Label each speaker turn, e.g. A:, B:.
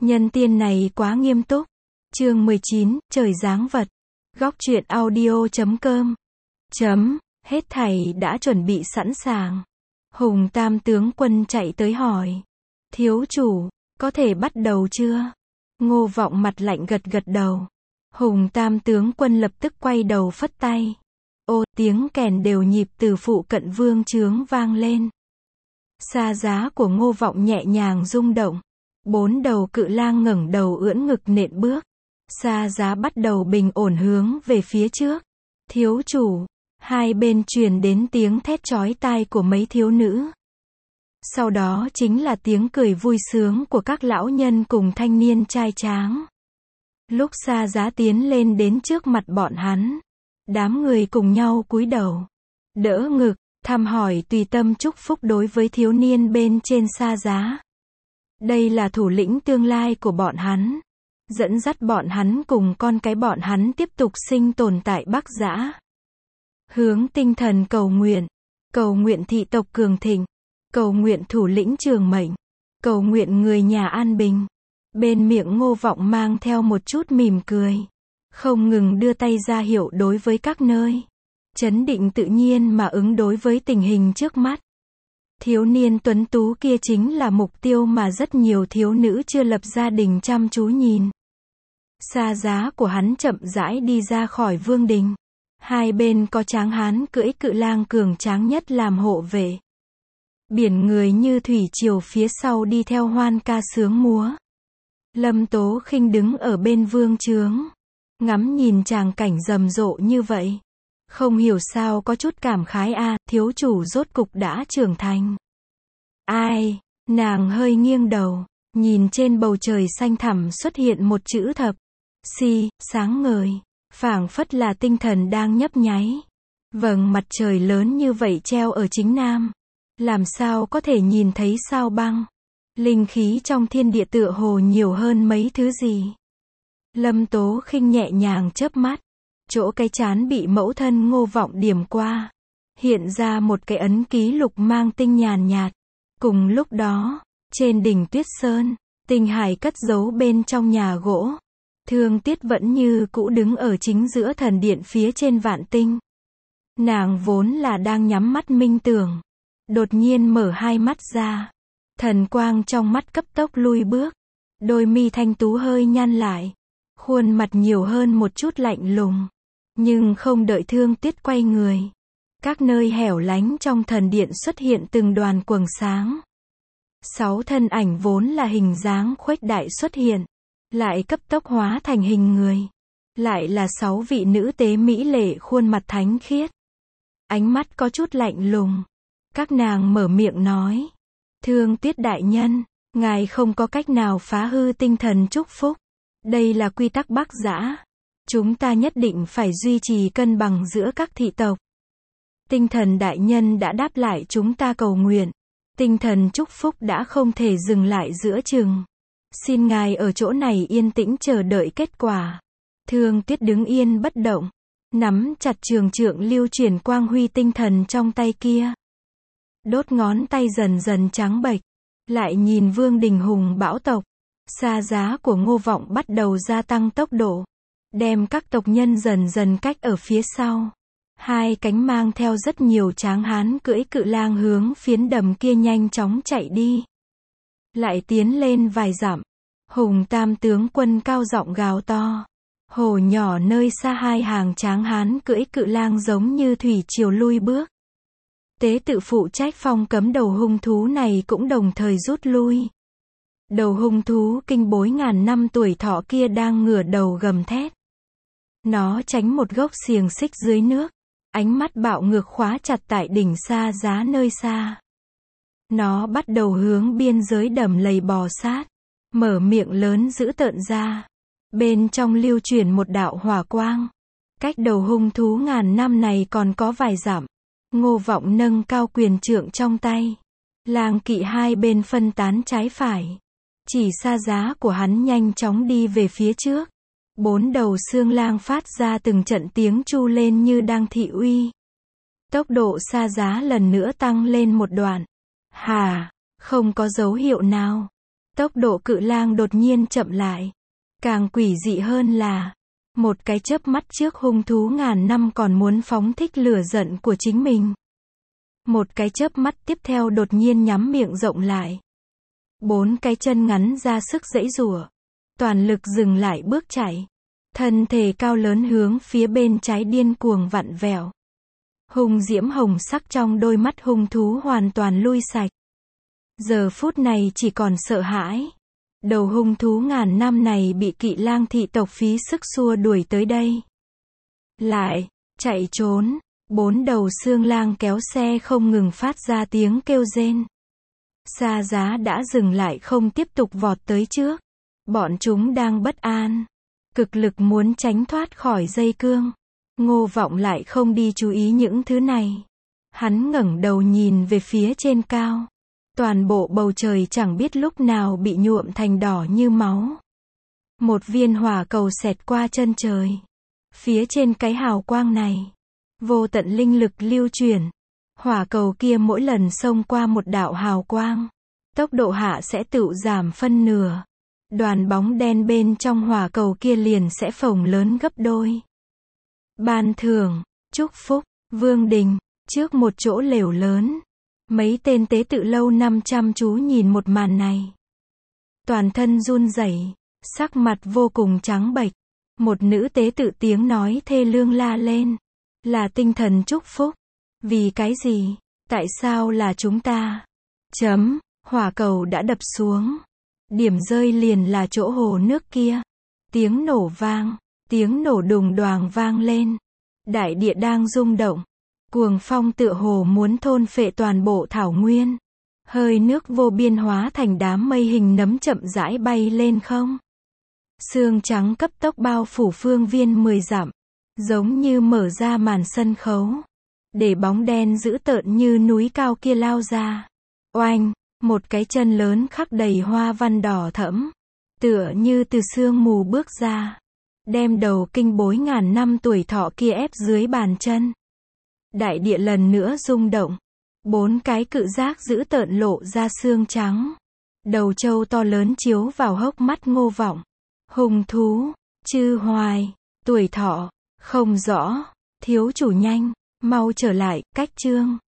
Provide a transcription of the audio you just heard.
A: Nhân tiên này quá nghiêm túc. Chương 19, trời giáng vật. Góc truyện audio.com. Hết thảy đã chuẩn bị sẵn sàng. Hùng Tam tướng quân chạy tới hỏi. Thiếu chủ, có thể bắt đầu chưa? Ngô Vọng mặt lạnh gật gật đầu. Hùng Tam tướng quân lập tức quay đầu phất tay. Ô, tiếng kèn đều nhịp từ phụ cận vương trướng vang lên. Sa giá của Ngô Vọng nhẹ nhàng rung động. 4 đầu cự lang ngẩng đầu ưỡn ngực nện bước. Sa giá bắt đầu bình ổn hướng về phía trước. Thiếu chủ, hai bên truyền đến tiếng thét chói tai của mấy thiếu nữ. Sau đó chính là tiếng cười vui sướng của các lão nhân cùng thanh niên trai tráng. Lúc Sa giá tiến lên đến trước mặt bọn hắn, đám người cùng nhau cúi đầu, đỡ ngực, thăm hỏi tùy tâm chúc phúc đối với thiếu niên bên trên Sa giá. Đây là thủ lĩnh tương lai của bọn hắn, dẫn dắt bọn hắn cùng con cái bọn hắn tiếp tục sinh tồn tại Bắc Dã. Hướng tinh thần cầu nguyện thị tộc cường thịnh, cầu nguyện thủ lĩnh trường mệnh, cầu nguyện người nhà an bình. Bên miệng Ngô Vọng mang theo một chút mỉm cười, không ngừng đưa tay ra hiệu đối với các nơi, trấn định tự nhiên mà ứng đối với tình hình trước mắt. Thiếu niên tuấn tú kia chính là mục tiêu mà rất nhiều thiếu nữ chưa lập gia đình chăm chú nhìn. Sa giá của hắn chậm rãi đi ra khỏi vương đình. Hai bên có tráng hán cưỡi cự lang cường tráng nhất làm hộ vệ. Biển người như thủy triều phía sau đi theo hoan ca sướng múa. Lâm Tố Khinh đứng ở bên vương trướng, ngắm nhìn tràng cảnh rầm rộ như vậy. Không hiểu sao có chút cảm khái thiếu chủ rốt cục đã trưởng thành. Ai, nàng hơi nghiêng đầu, nhìn trên bầu trời xanh thẳm xuất hiện một chữ thập. Sáng ngời, phảng phất là tinh thần đang nhấp nháy. Vầng mặt trời lớn như vậy treo ở chính nam. Làm sao có thể nhìn thấy sao băng? Linh khí trong thiên địa tựa hồ nhiều hơn mấy thứ gì. Lâm Tố Khinh nhẹ nhàng chớp mắt. Chỗ cái trán bị mẫu thân Ngô Vọng điểm qua. Hiện ra một cái ấn ký lục mang tinh nhàn nhạt. Cùng lúc đó, trên đỉnh Tuyết Sơn, Tinh Hải cất giấu bên trong nhà gỗ. Thương Tiết vẫn như cũ đứng ở chính giữa thần điện phía trên vạn tinh. Nàng vốn là đang nhắm mắt minh tưởng. Đột nhiên mở hai mắt ra. Thần quang trong mắt cấp tốc lui bước. Đôi mi thanh tú hơi nhăn lại. Khuôn mặt nhiều hơn một chút lạnh lùng. Nhưng không đợi Thương Tiết quay người. Các nơi hẻo lánh trong thần điện xuất hiện từng đoàn quầng sáng. 6 thân ảnh vốn là hình dáng khuếch đại xuất hiện. Lại cấp tốc hóa thành hình người. Lại là 6 vị nữ tế mỹ lệ khuôn mặt thánh khiết. Ánh mắt có chút lạnh lùng. Các nàng mở miệng nói. Thương Tiết đại nhân, ngài không có cách nào phá hư tinh thần chúc phúc. Đây là quy tắc Bắc Dã. Chúng ta nhất định phải duy trì cân bằng giữa các thị tộc. Tinh thần đại nhân đã đáp lại chúng ta cầu nguyện. Tinh thần chúc phúc đã không thể dừng lại giữa chừng. Xin ngài ở chỗ này yên tĩnh chờ đợi kết quả. Thương Tiết đứng yên bất động, nắm chặt trường trượng lưu chuyển quang huy tinh thần trong tay kia. Đốt ngón tay dần dần trắng bệch, lại nhìn vương đình hùng bão tộc. Sa giá của Ngô Vọng bắt đầu gia tăng tốc độ, đem các tộc nhân dần dần cách ở phía sau. Hai cánh mang theo rất nhiều tráng hán cưỡi cự lang hướng phiến đầm kia nhanh chóng chạy đi. Lại tiến lên vài dặm, Hùng Tam tướng quân cao giọng gào to. Hồ nhỏ nơi xa hai hàng tráng hán cưỡi cự lang giống như thủy triều lui bước. Tế tự phụ trách phong cấm đầu hung thú này cũng đồng thời rút lui. Đầu hung thú kinh bối ngàn năm tuổi thọ kia đang ngửa đầu gầm thét. Nó tránh một gốc xiềng xích dưới nước, ánh mắt bạo ngược khóa chặt tại đỉnh Sa giá nơi xa. Nó bắt đầu hướng biên giới đầm lầy bò sát, mở miệng lớn dữ tợn ra. Bên trong lưu chuyển một đạo hỏa quang. Cách đầu hung thú ngàn năm này còn có vài dặm. Ngô Vọng nâng cao quyền trượng trong tay. Lang kỵ hai bên phân tán trái phải. Chỉ Sa giá của hắn nhanh chóng đi về phía trước. 4 đầu xương lang phát ra từng trận tiếng chu lên như đang thị uy. Tốc độ Sa giá lần nữa tăng lên một đoạn. Không có dấu hiệu nào. Tốc độ cự lang đột nhiên chậm lại. Càng quỷ dị hơn là, một cái chớp mắt trước hung thú ngàn năm còn muốn phóng thích lửa giận của chính mình. Một cái chớp mắt tiếp theo đột nhiên nhắm miệng rộng lại. 4 cái chân ngắn ra sức giãy giụa. Toàn lực dừng lại bước chạy. Thân thể cao lớn hướng phía bên trái điên cuồng vặn vẹo. Hung diễm hồng sắc trong đôi mắt hung thú hoàn toàn lui sạch. Giờ phút này chỉ còn sợ hãi. Đầu hung thú ngàn năm này bị Kỵ Lang thị tộc phí sức xua đuổi tới đây. Lại, chạy trốn. 4 đầu xương lang kéo xe không ngừng phát ra tiếng kêu rên. Xa Giá đã dừng lại không tiếp tục vọt tới trước. Bọn chúng đang bất an. Cực lực muốn tránh thoát khỏi dây cương. Ngô Vọng lại không đi chú ý những thứ này. Hắn ngẩng đầu nhìn về phía trên cao. Toàn bộ bầu trời chẳng biết lúc nào bị nhuộm thành đỏ như máu. Một viên hỏa cầu xẹt qua chân trời. Phía trên cái hào quang này, vô tận linh lực lưu chuyển. Hỏa cầu kia mỗi lần xông qua một đạo hào quang, tốc độ hạ sẽ tự giảm phân nửa. Đoàn bóng đen bên trong hỏa cầu kia liền sẽ phồng lớn gấp đôi. Ban thưởng, chúc phúc, Vương đình, trước một chỗ lều lớn. Mấy tên tế tự lâu năm chăm chú nhìn một màn này. Toàn thân run rẩy, sắc mặt vô cùng trắng bệch. Một nữ tế tự tiếng nói thê lương la lên. Là tinh thần chúc phúc. Vì cái gì? Tại sao là chúng ta? Hỏa cầu đã đập xuống. Điểm rơi liền là chỗ hồ nước kia. Tiếng nổ vang, tiếng nổ đùng đoàng vang lên. Đại địa đang rung động. Cuồng phong tựa hồ muốn thôn phệ toàn bộ thảo nguyên. Hơi nước vô biên hóa thành đám mây hình nấm chậm rãi bay lên không. Sương trắng cấp tốc bao phủ phương viên 10 dặm. Giống như mở ra màn sân khấu. Để bóng đen dữ tợn như núi cao kia lao ra. Oanh, một cái chân lớn khắc đầy hoa văn đỏ thẫm. Tựa như từ sương mù bước ra. Đem đầu kinh bối ngàn năm tuổi thọ kia ép dưới bàn chân. Đại địa lần nữa rung động. 4 cái cự giác dữ tợn lộ ra xương trắng. Đầu trâu to lớn chiếu vào hốc mắt Ngô Vọng. Hung thú, chư hoài, tuổi thọ, không rõ, thiếu chủ nhanh, mau trở lại, cách chương.